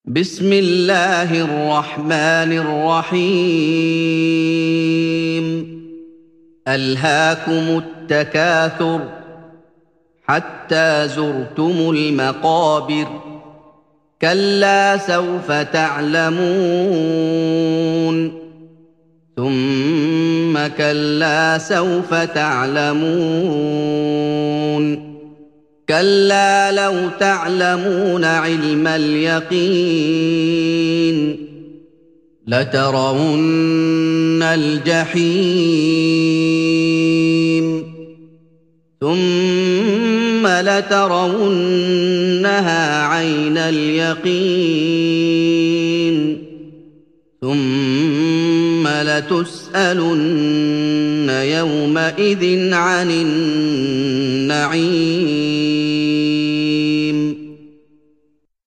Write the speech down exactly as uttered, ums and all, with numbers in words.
بسم الله الرحمن الرحيم ألهاكم التكاثر حتى زرتم المقابر كلا سوف تعلمون ثم كلا سوف تعلمون كلا لو تعلمون علم اليقين لترون الجحيم ثم لترونها عين اليقين ثم لتسألن يومئذ عن النعيم